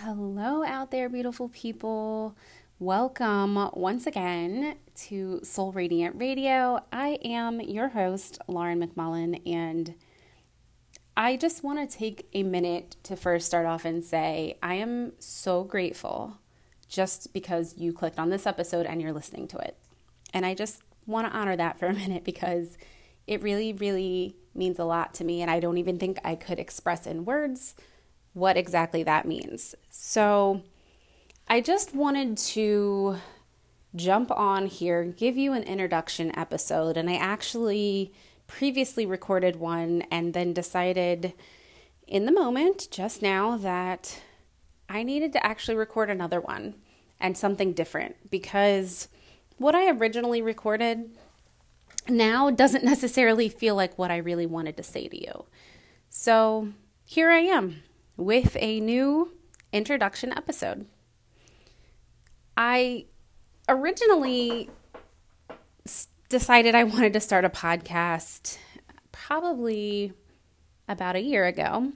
Hello out there, beautiful people. Welcome once again to Soul Radiant Radio. I am your host, Lauren McMullen, and I just want to take a minute to first start off and say I am so grateful just because you clicked on this episode and you're listening to it. And I just want to honor that for a minute because it really, really means a lot to me, and I don't even think I could express in words what exactly that means. So I just wanted to jump on here, give you an introduction episode, and I actually previously recorded one and then decided in the moment just now that I needed to actually record another one and something different, because what I originally recorded now doesn't necessarily feel like what I really wanted to say to you. So here I am with a new introduction episode. I originally decided I wanted to start a podcast probably about a year ago.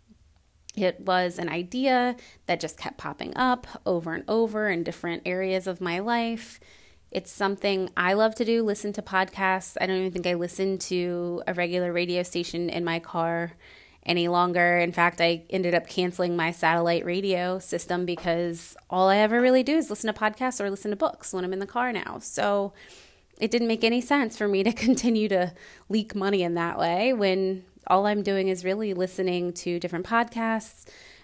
It was an idea that just kept popping up over and over in different areas of my life. It's something I love to do, listen to podcasts. I don't even think I listen to a regular radio station in my car any longer. In fact, I ended up canceling my satellite radio system because all I ever really do is listen to podcasts or listen to books when I'm in the car now. So it didn't make any sense for me to continue to leak money in that way when all I'm doing is really listening to different podcasts.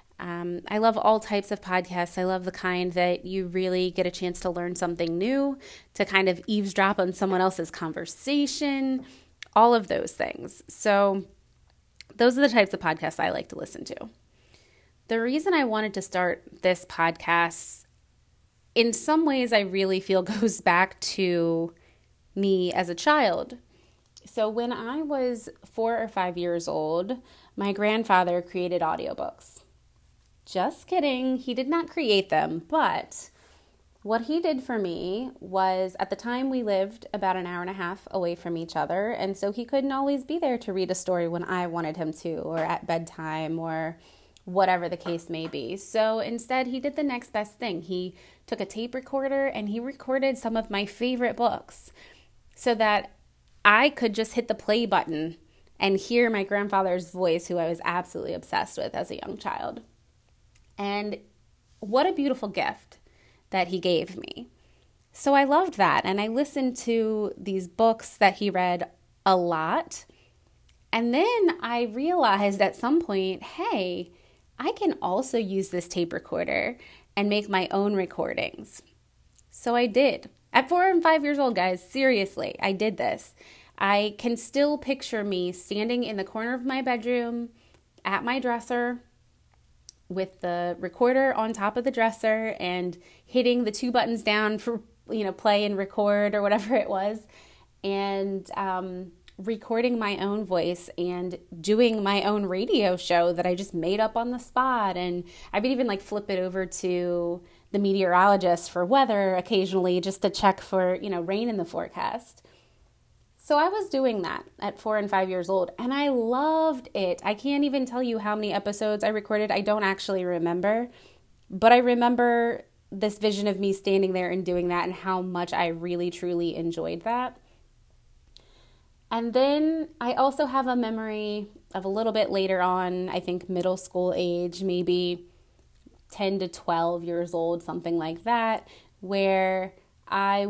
I love all types of podcasts. I love the kind that you really get a chance to learn something new, to kind of eavesdrop on someone else's conversation, all of those things. So those are the types of podcasts I like to listen to. The reason I wanted to start this podcast, in some ways I really feel goes back to me as a child. So when I was 4 or 5 years old, my grandfather created audiobooks. Just kidding, he did not create them, but what he did for me was, at the time we lived about an hour and a half away from each other, and so he couldn't always be there to read a story when I wanted him to, or at bedtime, or whatever the case may be. So instead, he did the next best thing. He took a tape recorder and he recorded some of my favorite books so that I could just hit the play button and hear my grandfather's voice, who I was absolutely obsessed with as a young child. And what a beautiful gift that he gave me. So I loved that. And I listened to these books that he read a lot. And then I realized at some point, hey, I can also use this tape recorder and make my own recordings. So I did. At 4 and 5 years old, guys, seriously, I did this. I can still picture me standing in the corner of my bedroom at my dresser with the recorder on top of the dresser and hitting the 2 buttons down for, play and record or whatever it was, and recording my own voice and doing my own radio show that I just made up on the spot. And I would even flip it over to the meteorologist for weather occasionally just to check for, rain in the forecast. So I was doing that at 4 and 5 years old, and I loved it. I can't even tell you how many episodes I recorded. I don't actually remember, but I remember this vision of me standing there and doing that and how much I really, truly enjoyed that. And then I also have a memory of a little bit later on, I think middle school age, maybe 10 to 12 years old, something like that, where I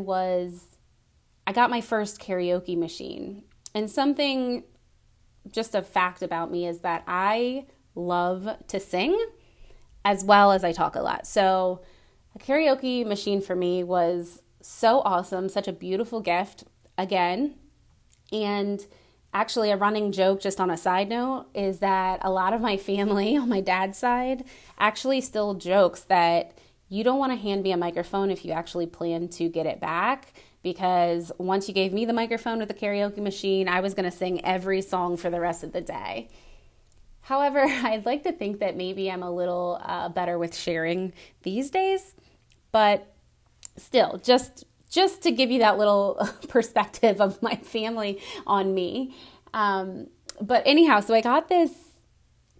got my first karaoke machine. And something, just a fact about me, is that I love to sing as well as I talk a lot. So a karaoke machine for me was so awesome, such a beautiful gift, again. And actually, a running joke, just on a side note, is that a lot of my family on my dad's side actually still jokes that you don't want to hand me a microphone if you actually plan to get it back, because once you gave me the microphone with the karaoke machine, I was going to sing every song for the rest of the day. However, I'd like to think that maybe I'm a little better with sharing these days, but still, just to give you that little perspective of my family on me. But anyhow, so I got this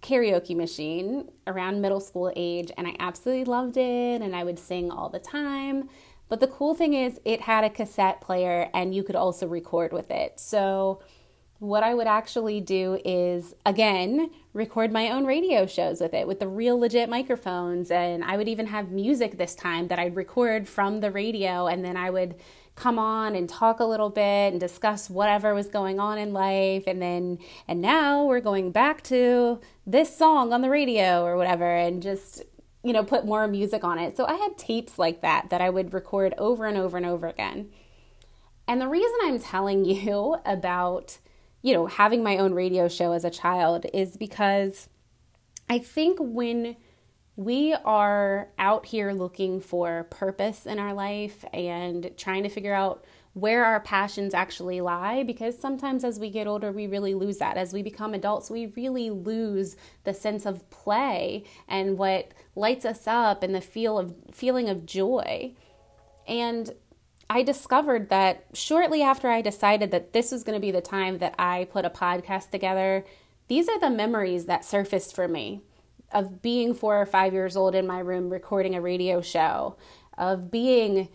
karaoke machine around middle school age, and I absolutely loved it, and I would sing all the time. But the cool thing is it had a cassette player and you could also record with it. So what I would actually do is, again, record my own radio shows with it with the real legit microphones. And I would even have music this time that I'd record from the radio, and then I would come on and talk a little bit and discuss whatever was going on in life. And now we're going back to this song on the radio or whatever, and just, put more music on it. So I had tapes like that I would record over and over and over again. And the reason I'm telling you about, having my own radio show as a child is because I think when we are out here looking for purpose in our life and trying to figure out where our passions actually lie, because sometimes as we get older, we really lose that. As we become adults, we really lose the sense of play and what lights us up and the feeling of joy. And I discovered that shortly after I decided that this was going to be the time that I put a podcast together, these are the memories that surfaced for me of being 4 or 5 years old in my room recording a radio show, of being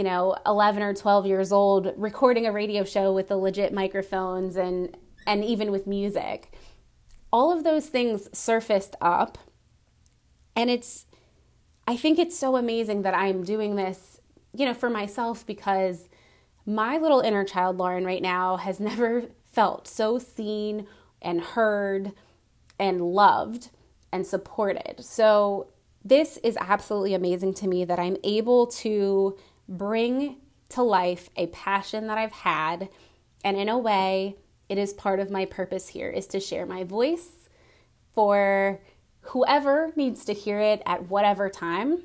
11 or 12 years old, recording a radio show with the legit microphones and even with music. All of those things surfaced up. And I think it's so amazing that I'm doing this, for myself, because my little inner child, Lauren, right now has never felt so seen and heard and loved and supported. So this is absolutely amazing to me that I'm able to bring to life a passion that I've had. And in a way, it is part of my purpose here, is to share my voice for whoever needs to hear it at whatever time.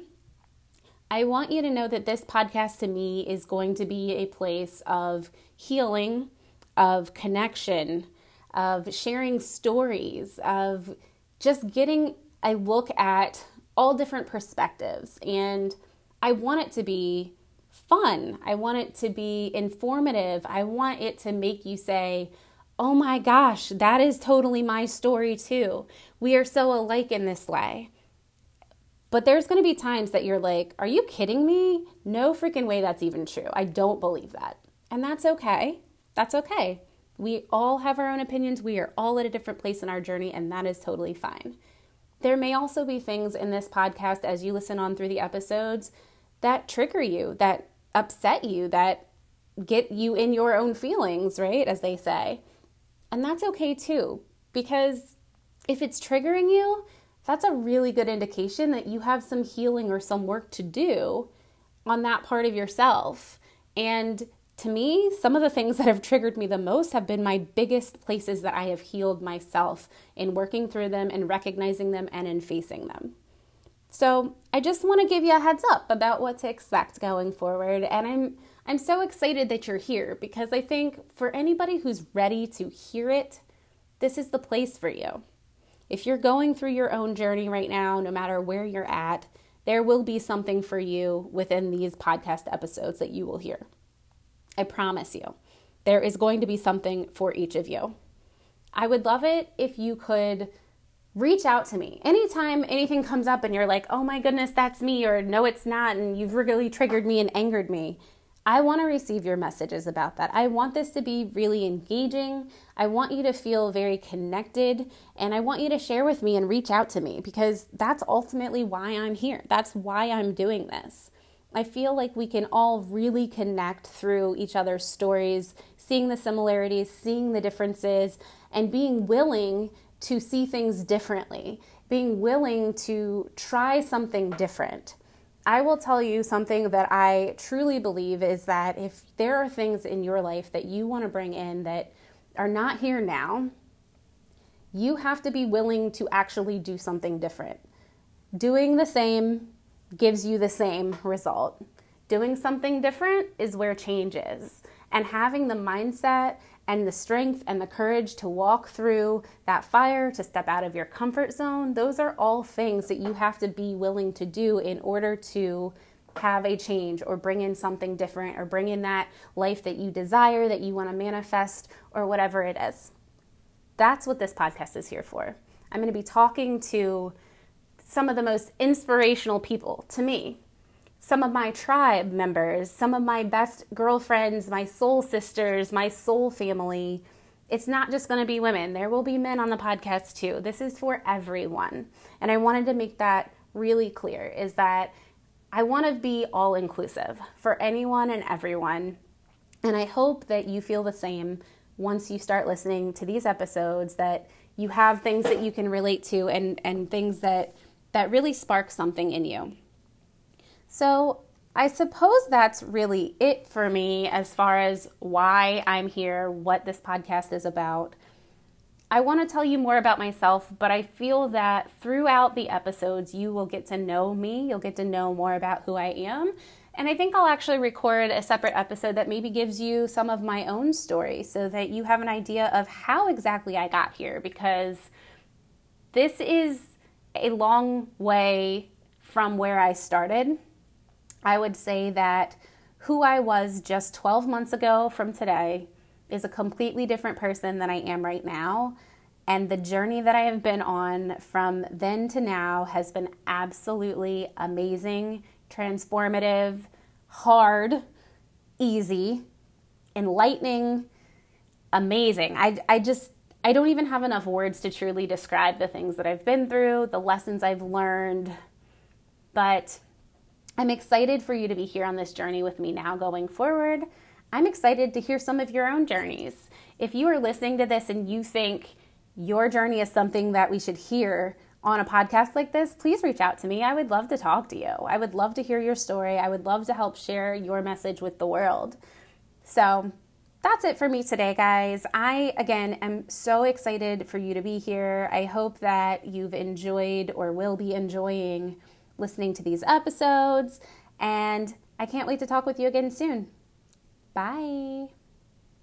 I want you to know that this podcast to me is going to be a place of healing, of connection, of sharing stories, of just getting a look at all different perspectives. And I want it to be fun. I want it to be informative. I want it to make you say, oh my gosh, that is totally my story too. We are so alike in this way. But there's going to be times that you're like, are you kidding me? No freaking way that's even true. I don't believe that. And that's okay. That's okay. We all have our own opinions. We are all at a different place in our journey, and that is totally fine. There may also be things in this podcast as you listen on through the episodes that trigger you, that upset you, that get you in your own feelings, right? As they say. And that's okay too, because if it's triggering you, that's a really good indication that you have some healing or some work to do on that part of yourself. And to me, some of the things that have triggered me the most have been my biggest places that I have healed myself in working through them and recognizing them and in facing them. So I just want to give you a heads up about what to expect going forward. And I'm so excited that you're here, because I think for anybody who's ready to hear it, this is the place for you. If you're going through your own journey right now, no matter where you're at, there will be something for you within these podcast episodes that you will hear. I promise you, there is going to be something for each of you. I would love it if you could reach out to me. Anytime anything comes up and you're like, oh my goodness, that's me, or no, it's not, and you've really triggered me and angered me, I want to receive your messages about that. I want this to be really engaging. I want you to feel very connected, and I want you to share with me and reach out to me, because that's ultimately why I'm here. That's why I'm doing this. I feel like we can all really connect through each other's stories, seeing the similarities, seeing the differences, and being willing to see things differently, being willing to try something different. I will tell you something that I truly believe is that if there are things in your life that you want to bring in that are not here now, you have to be willing to actually do something different. Doing the same gives you the same result. Doing something different is where change is. And having the mindset and the strength and the courage to walk through that fire, to step out of your comfort zone, those are all things that you have to be willing to do in order to have a change or bring in something different or bring in that life that you desire, that you want to manifest, or whatever it is. That's what this podcast is here for. I'm going to be talking to some of the most inspirational people to me, some of my tribe members, some of my best girlfriends, my soul sisters, my soul family. It's not just going to be women. There will be men on the podcast too. This is for everyone. And I wanted to make that really clear, is that I want to be all inclusive for anyone and everyone. And I hope that you feel the same once you start listening to these episodes, that you have things that you can relate to and things that really spark something in you. So I suppose that's really it for me as far as why I'm here, what this podcast is about. I want to tell you more about myself, but I feel that throughout the episodes, you will get to know me. You'll get to know more about who I am. And I think I'll actually record a separate episode that maybe gives you some of my own story so that you have an idea of how exactly I got here, because this is a long way from where I started. I would say that who I was just 12 months ago from today is a completely different person than I am right now. And the journey that I have been on from then to now has been absolutely amazing, transformative, hard, easy, enlightening, amazing. I don't even have enough words to truly describe the things that I've been through, the lessons I've learned, but I'm excited for you to be here on this journey with me now going forward. I'm excited to hear some of your own journeys. If you are listening to this and you think your journey is something that we should hear on a podcast like this, please reach out to me. I would love to talk to you. I would love to hear your story. I would love to help share your message with the world. So that's it for me today, guys. I, again, am so excited for you to be here. I hope that you've enjoyed or will be enjoying listening to these episodes, and I can't wait to talk with you again soon. Bye.